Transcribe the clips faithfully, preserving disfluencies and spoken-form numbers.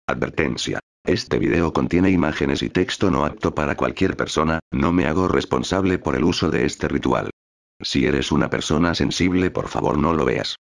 Advertencia. Este video contiene imágenes y texto no apto para cualquier persona, no me hago responsable por el uso de este ritual. Si eres una persona sensible, por favor no lo veas.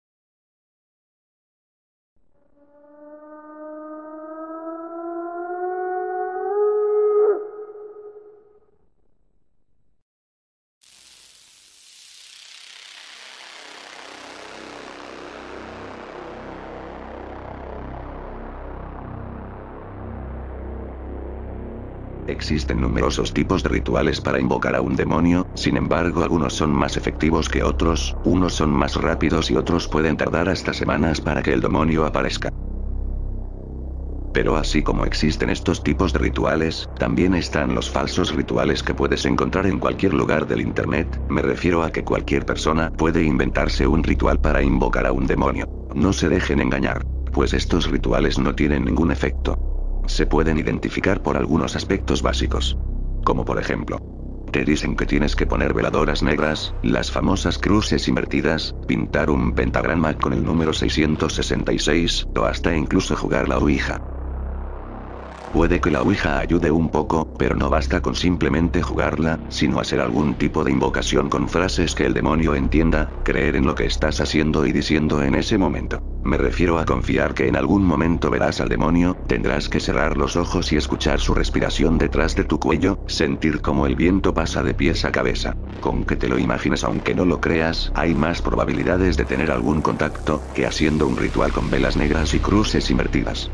Existen numerosos tipos de rituales para invocar a un demonio, sin embargo algunos son más efectivos que otros, unos son más rápidos y otros pueden tardar hasta semanas para que el demonio aparezca. Pero así como existen estos tipos de rituales, también están los falsos rituales que puedes encontrar en cualquier lugar del internet, me refiero a que cualquier persona puede inventarse un ritual para invocar a un demonio. No se dejen engañar, pues estos rituales no tienen ningún efecto. Se pueden identificar por algunos aspectos básicos. Como por ejemplo, te dicen que tienes que poner veladoras negras, las famosas cruces invertidas, pintar un pentagrama con el número seiscientos sesenta y seis, o hasta incluso jugar la ouija. Puede que la ouija ayude un poco, pero no basta con simplemente jugarla, sino hacer algún tipo de invocación con frases que el demonio entienda, creer en lo que estás haciendo y diciendo en ese momento. Me refiero a confiar que en algún momento verás al demonio, tendrás que cerrar los ojos y escuchar su respiración detrás de tu cuello, sentir cómo el viento pasa de pies a cabeza. Con que te lo imagines aunque no lo creas, hay más probabilidades de tener algún contacto, que haciendo un ritual con velas negras y cruces invertidas.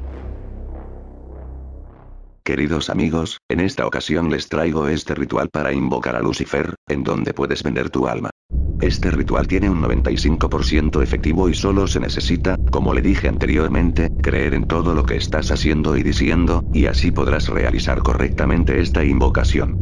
Queridos amigos, en esta ocasión les traigo este ritual para invocar a Lucifer, en donde puedes vender tu alma. Este ritual tiene un noventa y cinco por ciento efectivo y solo se necesita, como le dije anteriormente, creer en todo lo que estás haciendo y diciendo, y así podrás realizar correctamente esta invocación.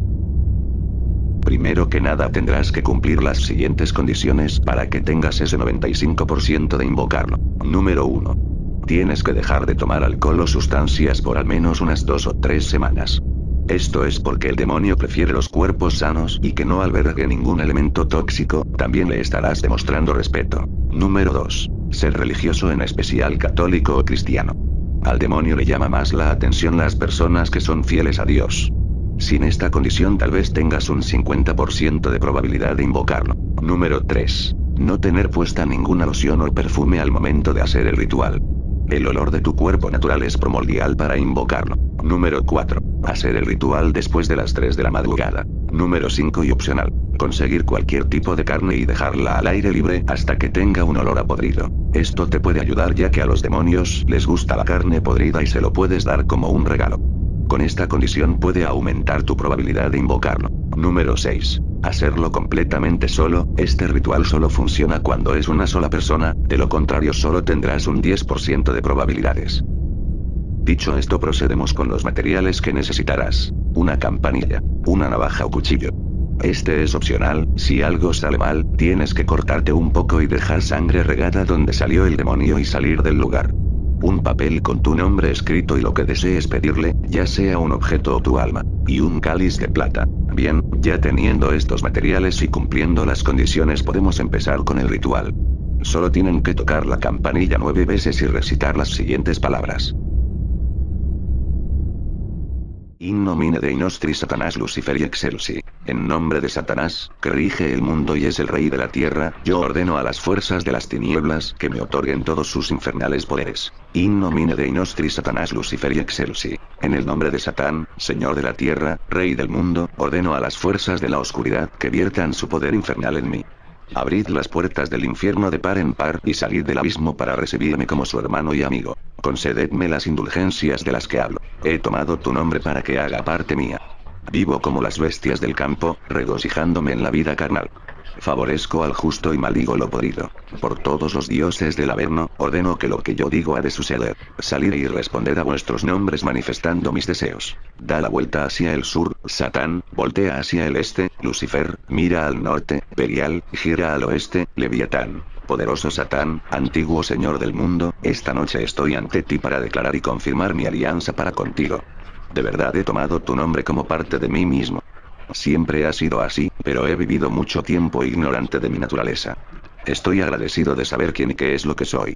Primero que nada tendrás que cumplir las siguientes condiciones para que tengas ese noventa y cinco por ciento de invocarlo. Número uno. Tienes que dejar de tomar alcohol o sustancias por al menos unas dos o tres semanas. Esto es porque el demonio prefiere los cuerpos sanos y que no albergue ningún elemento tóxico, también le estarás demostrando respeto. Número dos. Ser religioso, en especial católico o cristiano. Al demonio le llama más la atención las personas que son fieles a Dios. Sin esta condición tal vez tengas un cincuenta por ciento de probabilidad de invocarlo. Número tres. No tener puesta ninguna loción o perfume al momento de hacer el ritual. El olor de tu cuerpo natural es primordial para invocarlo. Número cuatro. Hacer el ritual después de las tres de la madrugada. Número cinco y opcional. Conseguir cualquier tipo de carne y dejarla al aire libre hasta que tenga un olor a podrido. Esto te puede ayudar ya que a los demonios les gusta la carne podrida y se lo puedes dar como un regalo. Con esta condición puede aumentar tu probabilidad de invocarlo. Número seis. Hacerlo completamente solo, este ritual solo funciona cuando es una sola persona, de lo contrario solo tendrás un diez por ciento de probabilidades. Dicho esto, procedemos con los materiales que necesitarás. Una campanilla, una navaja o cuchillo. Este es opcional, si algo sale mal, tienes que cortarte un poco y dejar sangre regada donde salió el demonio y salir del lugar. Un papel con tu nombre escrito y lo que desees pedirle, ya sea un objeto o tu alma, y un cáliz de plata. Bien, ya teniendo estos materiales y cumpliendo las condiciones podemos empezar con el ritual. Solo tienen que tocar la campanilla nueve veces y recitar las siguientes palabras. In nomine Dei nostri Satanás Luciferi Excelsi. En nombre de Satanás, que rige el mundo y es el rey de la tierra, yo ordeno a las fuerzas de las tinieblas que me otorguen todos sus infernales poderes. In nomine Dei nostri Satanás Luciferi Excelsi. En el nombre de Satán, señor de la tierra, rey del mundo, ordeno a las fuerzas de la oscuridad que viertan su poder infernal en mí. Abrid las puertas del infierno de par en par y salid del abismo para recibirme como su hermano y amigo. Concededme las indulgencias de las que hablo. He tomado tu nombre para que haga parte mía. Vivo como las bestias del campo, regocijándome en la vida carnal. Favorezco al justo y maldigo lo podrido. Por todos los dioses del Averno, ordeno que lo que yo digo ha de suceder. Salid y responded a vuestros nombres manifestando mis deseos. Da la vuelta hacia el sur, Satán, voltea hacia el este, Lucifer, mira al norte, Belial, gira al oeste, Leviatán. Poderoso Satán, antiguo señor del mundo, esta noche estoy ante ti para declarar y confirmar mi alianza para contigo. De verdad he tomado tu nombre como parte de mí mismo. Siempre ha sido así, pero he vivido mucho tiempo ignorante de mi naturaleza. Estoy agradecido de saber quién y qué es lo que soy.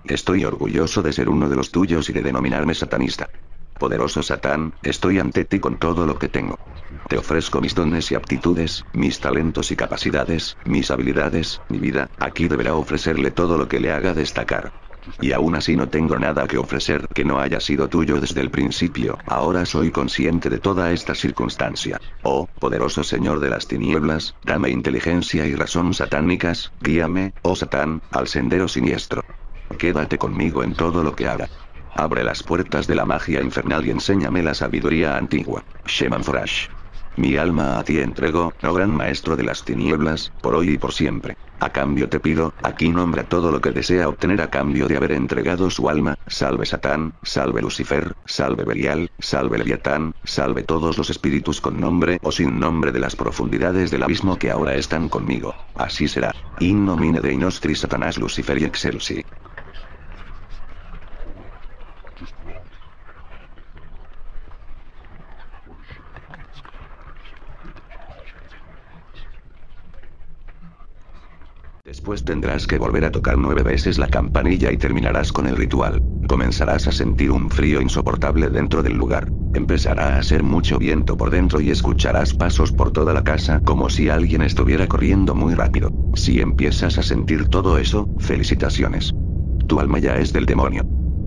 Estoy orgulloso de ser uno de los tuyos y de denominarme satanista. Poderoso Satán, estoy ante ti con todo lo que tengo. Te ofrezco mis dones y aptitudes, mis talentos y capacidades, mis habilidades, mi vida. Aquí deberá ofrecerle todo lo que le haga destacar. Y aún así no tengo nada que ofrecer que no haya sido tuyo desde el principio. Ahora soy consciente de toda esta circunstancia. Oh, poderoso Señor de las tinieblas, dame inteligencia y razón satánicas, guíame, oh Satán, al sendero siniestro. Quédate conmigo en todo lo que haga. Abre las puertas de la magia infernal y enséñame la sabiduría antigua. Sheman Forash. Mi alma a ti entrego, oh gran maestro de las tinieblas, por hoy y por siempre. A cambio te pido, aquí nombra todo lo que desea obtener a cambio de haber entregado su alma. Salve Satán, salve Lucifer, salve Belial, salve Leviatán, salve todos los espíritus con nombre o sin nombre de las profundidades del abismo que ahora están conmigo. Así será. In nomine Dei nostri Satanás Lucifer y Excelsi. Después tendrás que volver a tocar nueve veces la campanilla y terminarás con el ritual. Comenzarás a sentir un frío insoportable dentro del lugar. Empezará a hacer mucho viento por dentro y escucharás pasos por toda la casa como si alguien estuviera corriendo muy rápido. Si empiezas a sentir todo eso, felicitaciones. Tu alma ya es del demonio.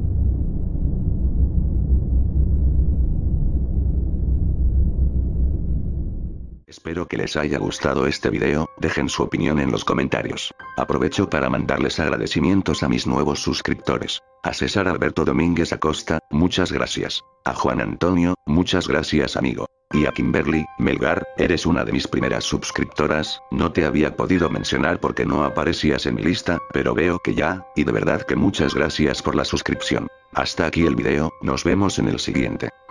Espero que les haya gustado este video, dejen su opinión en los comentarios. Aprovecho para mandarles agradecimientos a mis nuevos suscriptores. A César Alberto Domínguez Acosta, muchas gracias. A Juan Antonio, muchas gracias amigo. Y a Kimberly Melgar, eres una de mis primeras suscriptoras, no te había podido mencionar porque no aparecías en mi lista, pero veo que ya, y de verdad que muchas gracias por la suscripción. Hasta aquí el video, nos vemos en el siguiente.